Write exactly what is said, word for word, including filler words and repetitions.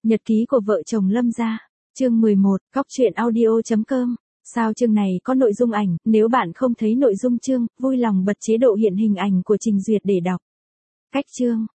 Nhật ký của vợ chồng Lâm Gia, chương mười một, cóc truyện audio chấm com. Sao chương này có nội dung ảnh, nếu bạn không thấy nội dung chương, vui lòng bật chế độ hiện hình ảnh của trình duyệt để đọc. Cách chương,